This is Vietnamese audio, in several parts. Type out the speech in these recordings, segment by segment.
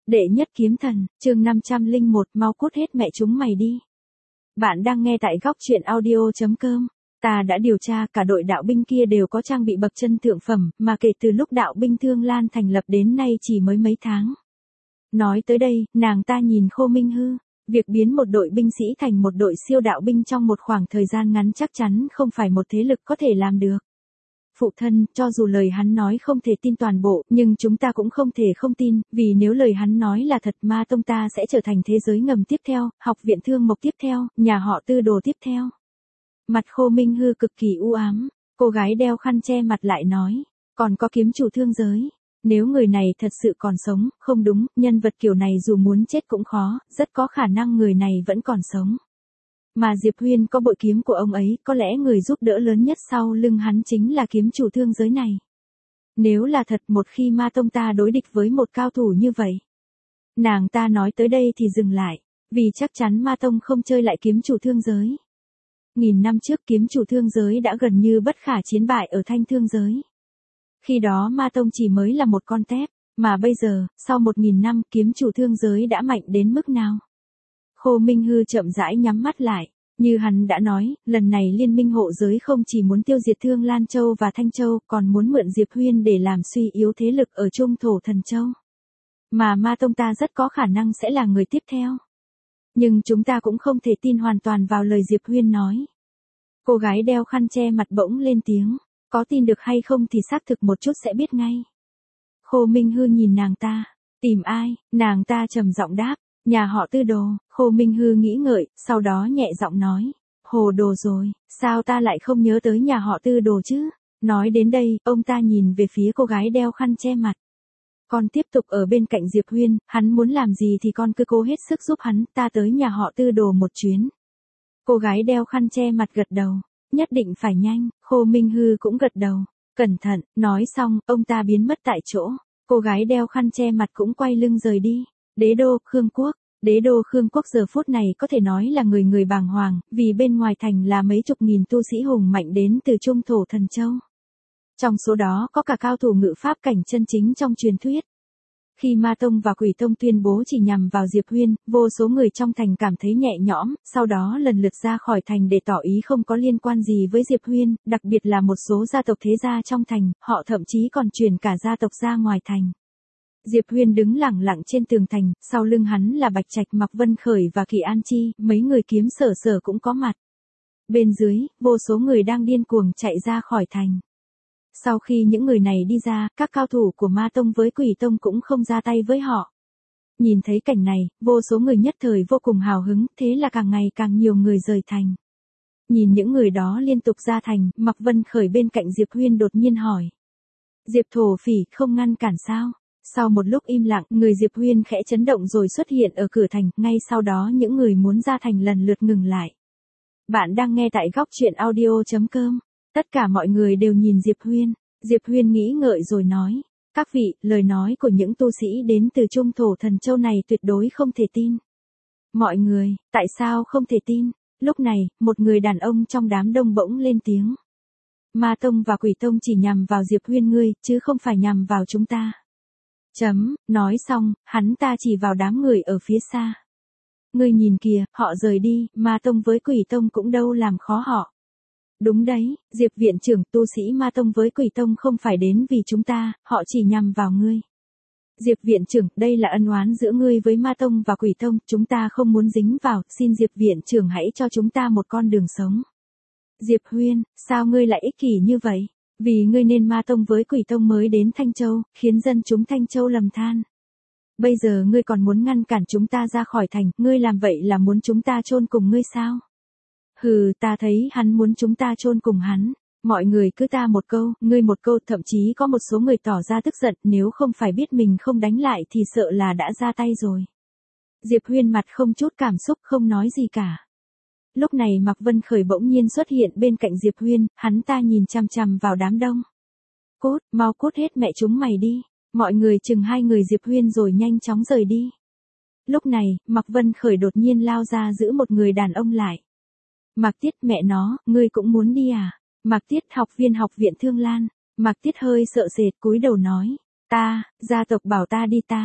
Đệ nhất kiếm thần, chương 501, mau cút hết mẹ chúng mày đi. Bạn đang nghe tại góc truyện audio.com. Ta đã điều tra, cả đội đạo binh kia đều có trang bị bậc chân thượng phẩm, mà kể từ lúc đạo binh Thương Lan thành lập đến nay chỉ mới mấy tháng. Nói tới đây, nàng ta nhìn Khô Minh Hư. Việc biến một đội binh sĩ thành một đội siêu đạo binh trong một khoảng thời gian ngắn chắc chắn không phải một thế lực có thể làm được. Phụ thân, cho dù lời hắn nói không thể tin toàn bộ, nhưng chúng ta cũng không thể không tin, vì nếu lời hắn nói là thật, Ma Tông ta sẽ trở thành thế giới ngầm tiếp theo, học viện Thương Mộc tiếp theo, nhà họ Tư Đồ tiếp theo. Mặt Khô Minh Hư cực kỳ u ám, cô gái đeo khăn che mặt lại nói, còn có kiếm chủ thương giới. Nếu người này thật sự còn sống, không đúng, nhân vật kiểu này dù muốn chết cũng khó, rất có khả năng người này vẫn còn sống. Mà Diệp Huyên có bội kiếm của ông ấy, có lẽ người giúp đỡ lớn nhất sau lưng hắn chính là kiếm chủ thương giới này. Nếu là thật, một khi Ma Tông ta đối địch với một cao thủ như vậy. Nàng ta nói tới đây thì dừng lại, vì chắc chắn Ma Tông không chơi lại kiếm chủ thương giới. Nghìn năm trước kiếm chủ thương giới đã gần như bất khả chiến bại ở Thanh Thương giới. Khi đó Ma Tông chỉ mới là một con tép, mà bây giờ, sau 1000 năm, kiếm chủ thương giới đã mạnh đến mức nào? Khô Minh Hư chậm rãi nhắm mắt lại, như hắn đã nói, lần này liên minh hộ giới không chỉ muốn tiêu diệt Thương Lan Châu và Thanh Châu, còn muốn mượn Diệp Huyên để làm suy yếu thế lực ở Trung Thổ Thần Châu. Mà Ma Tông ta rất có khả năng sẽ là người tiếp theo. Nhưng chúng ta cũng không thể tin hoàn toàn vào lời Diệp Huyên nói. Cô gái đeo khăn che mặt bỗng lên tiếng, có tin được hay không thì xác thực một chút sẽ biết ngay. Khô Minh Hư nhìn nàng ta, tìm ai, nàng ta trầm giọng đáp. Nhà họ Tư Đồ. Khô Minh Hư nghĩ ngợi, sau đó nhẹ giọng nói, hồ đồ rồi, sao ta lại không nhớ tới nhà họ Tư Đồ chứ? Nói đến đây, ông ta nhìn về phía cô gái đeo khăn che mặt. Con tiếp tục ở bên cạnh Diệp Huyên, hắn muốn làm gì thì con cứ cố hết sức giúp hắn, ta tới nhà họ Tư Đồ một chuyến. Cô gái đeo khăn che mặt gật đầu, nhất định phải nhanh. Khô Minh Hư cũng gật đầu, cẩn thận. Nói xong, ông ta biến mất tại chỗ, cô gái đeo khăn che mặt cũng quay lưng rời đi. Đế đô Khương Quốc. Đế đô Khương Quốc giờ phút này có thể nói là người bàng hoàng, vì bên ngoài thành là mấy chục nghìn tu sĩ hùng mạnh đến từ Trung Thổ Thần Châu. Trong số đó có cả cao thủ ngự pháp cảnh chân chính trong truyền thuyết. Khi Ma Tông và Quỷ Tông tuyên bố chỉ nhằm vào Diệp Huyên, vô số người trong thành cảm thấy nhẹ nhõm, sau đó lần lượt ra khỏi thành để tỏ ý không có liên quan gì với Diệp Huyên, đặc biệt là một số gia tộc thế gia trong thành, họ thậm chí còn chuyển cả gia tộc ra ngoài thành. Diệp Huyên đứng lẳng lặng trên tường thành, sau lưng hắn là Bạch Trạch, Mạc Vân Khởi và Kỳ An Chi, mấy người kiếm sở cũng có mặt. Bên dưới, vô số người đang điên cuồng chạy ra khỏi thành. Sau khi những người này đi ra, các cao thủ của Ma Tông với Quỷ Tông cũng không ra tay với họ. Nhìn thấy cảnh này, vô số người nhất thời vô cùng hào hứng, thế là càng ngày càng nhiều người rời thành. Nhìn những người đó liên tục ra thành, Mạc Vân Khởi bên cạnh Diệp Huyên đột nhiên hỏi. Diệp thổ phỉ không ngăn cản sao? Sau một lúc im lặng, người Diệp Huyên khẽ chấn động rồi xuất hiện ở cửa thành, ngay sau đó những người muốn ra thành lần lượt ngừng lại. Bạn đang nghe tại góc truyện audio.com. Tất cả mọi người đều nhìn Diệp Huyên. Diệp Huyên nghĩ ngợi rồi nói, các vị, lời nói của những tu sĩ đến từ Trung Thổ Thần Châu này tuyệt đối không thể tin. Mọi người, tại sao không thể tin? Lúc này, một người đàn ông trong đám đông bỗng lên tiếng. Ma Tông và Quỷ Tông chỉ nhằm vào Diệp Huyên ngươi, chứ không phải nhằm vào chúng ta. Nói xong, hắn ta chỉ vào đám người ở phía xa. Ngươi nhìn kìa, họ rời đi, Ma Tông với Quỷ Tông cũng đâu làm khó họ. Đúng đấy, Diệp viện trưởng, tu sĩ Ma Tông với Quỷ Tông không phải đến vì chúng ta, họ chỉ nhằm vào ngươi. Diệp viện trưởng, đây là ân oán giữa ngươi với Ma Tông và Quỷ Tông, chúng ta không muốn dính vào, xin Diệp viện trưởng hãy cho chúng ta một con đường sống. Diệp Huyên, sao ngươi lại ích kỷ như vậy? Vì ngươi nên Ma Tông với Quỷ Tông mới đến Thanh Châu, khiến dân chúng Thanh Châu lầm than. Bây giờ ngươi còn muốn ngăn cản chúng ta ra khỏi thành, ngươi làm vậy là muốn chúng ta chôn cùng ngươi sao? Hừ, ta thấy hắn muốn chúng ta chôn cùng hắn. Mọi người cứ ta một câu, ngươi một câu, thậm chí có một số người tỏ ra tức giận, nếu không phải biết mình không đánh lại thì sợ là đã ra tay rồi. Diệp Huyên mặt không chút cảm xúc, không nói gì cả. Lúc này Mạc Vân Khởi bỗng nhiên xuất hiện bên cạnh Diệp Huyên, hắn ta nhìn chằm chằm vào đám đông. Cút, mau cút hết mẹ chúng mày đi. Mọi người chừng hai người Diệp Huyên rồi nhanh chóng rời đi. Lúc này, Mạc Vân Khởi đột nhiên lao ra giữ một người đàn ông lại. Mạc Tiết, mẹ nó, ngươi cũng muốn đi à? Mạc Tiết, học viên học viện Thương Lan. Mạc Tiết hơi sợ sệt cúi đầu nói. Ta, gia tộc bảo ta đi ta.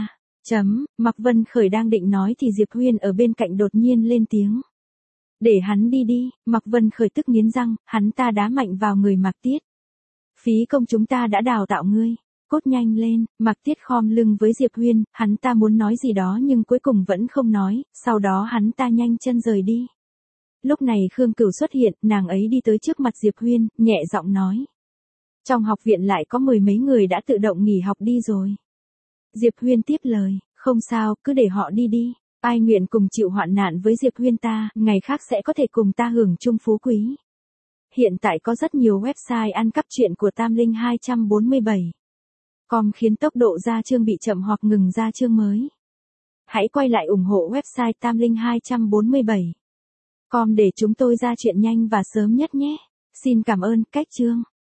Mạc Vân Khởi đang định nói thì Diệp Huyên ở bên cạnh đột nhiên lên tiếng. Để hắn đi đi, Mạc Vân Khởi tức nghiến răng, hắn ta đá mạnh vào người Mạc Tiết. Phí công chúng ta đã đào tạo ngươi. Cốt nhanh lên, Mạc Tiết khom lưng với Diệp Huyên, hắn ta muốn nói gì đó nhưng cuối cùng vẫn không nói, sau đó hắn ta nhanh chân rời đi. Lúc này Khương Cửu xuất hiện, nàng ấy đi tới trước mặt Diệp Huyên, nhẹ giọng nói. Trong học viện lại có 10 mấy người đã tự động nghỉ học đi rồi. Diệp Huyên tiếp lời, không sao, cứ để họ đi đi. Ai nguyện cùng chịu hoạn nạn với Diệp Huyên ta, ngày khác sẽ có thể cùng ta hưởng chung phú quý. Hiện tại có rất nhiều website ăn cắp truyện của Tam Linh 247. Com khiến tốc độ ra chương bị chậm hoặc ngừng ra chương mới. Hãy quay lại ủng hộ website Tam Linh 247. Com để chúng tôi ra chuyện nhanh và sớm nhất nhé. Xin cảm ơn, cách chương.